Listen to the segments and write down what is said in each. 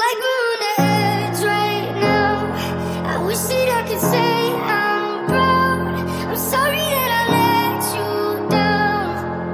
like we're on the edge right now. I wish that I could say I'm proud. I'm sorry that I let you down.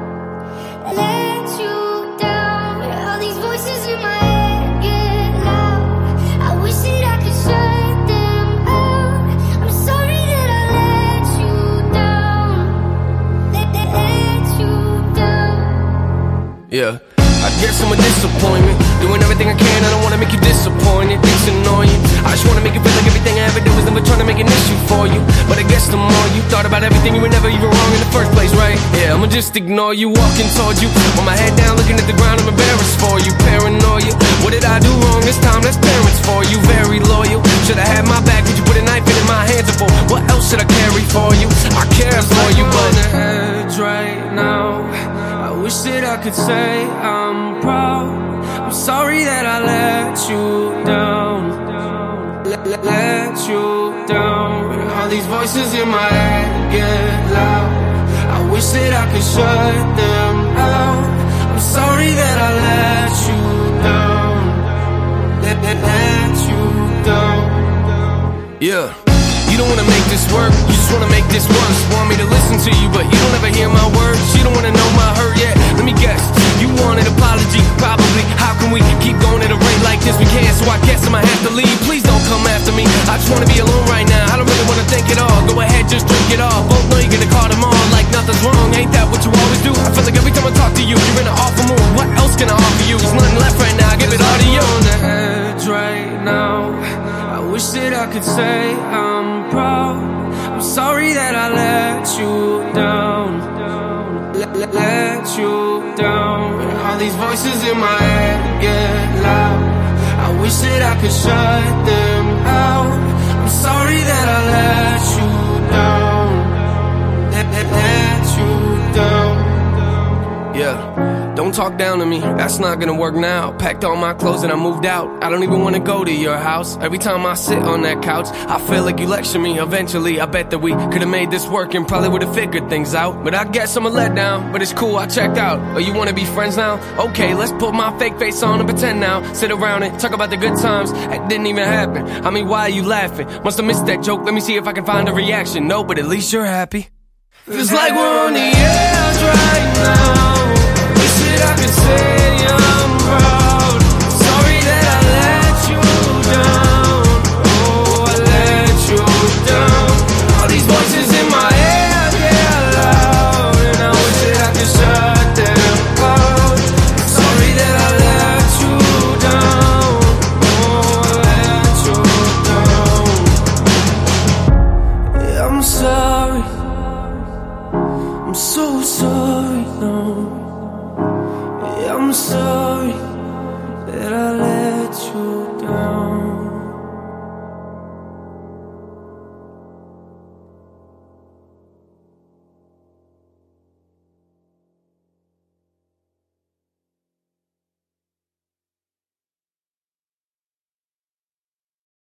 Let you down. All these voices in my head get loud. I wish that I could shut them out. I'm sorry that I let you down. Let you down. Yeah, I guess I'm a disappointment. Doing everything I can, I don't wanna make you disappointed. It's annoying. I just wanna make you feel like everything I ever did was never trying to make an issue for you. But I guess the more you thought about everything, you were never even wrong in the first place, right? Yeah, I'ma just ignore you, walking towards you with my head down, looking at the ground. I'm embarrassed for you, paranoia. What did I do wrong this time? That's parents for you, very loyal. Should've had my back, would you put a knife in my hands for? What else should I carry for you? I care for you, but on the edge right now. I wish that I could say I'm proud. I'm sorry that I let you down. Let you down. All these voices in my head get loud. I wish that I could shut them out. I'm sorry that I let you down. Let you down. Yeah. You don't wanna make this work, you just wanna make this worse. Want me to listen to you, but you don't ever hear my words. You don't wanna know my hurt yet, let me guess. You want an apology, probably. How can we keep going at a rate like this? We can't, so I guess I might have to leave. Please don't come after me, I just wanna be alone right now. I don't really wanna think at all, go ahead, just drink it all. Both know you're gonna call them on like nothing's wrong. Ain't that what you always do? I feel like every time I talk to you, you're in an awful mood. What else can I offer you? There's nothing left right now, I give it all to you. On the edge right now, I wish that I could say I'm proud. I'm sorry that I let you down. Let you down. All these voices in my head get loud. I wish that I could shut them out. I'm sorry that I let you down. Let you down. Yeah. Don't talk down to me, that's not gonna work now. Packed all my clothes and I moved out. I don't even wanna go to your house. Every time I sit on that couch, I feel like you lecture me. Eventually, I bet that we could've made this work and probably would've figured things out. But I guess I'm a letdown, but it's cool, I checked out. Oh, you wanna be friends now? Okay, let's put my fake face on and pretend now. Sit around and talk about the good times that didn't even happen. I mean, why are you laughing? Must've missed that joke, let me see if I can find a reaction. No, but at least you're happy. Feels like we're on the edge right now. I could say I'm proud. Sorry that I let you down. Oh, I let you down. All these voices in my head get loud, and I wish that I could shut them out. Sorry that I let you down. Oh, I let you down. Yeah, I'm sorry. I'm so sorry now. I'm sorry that I let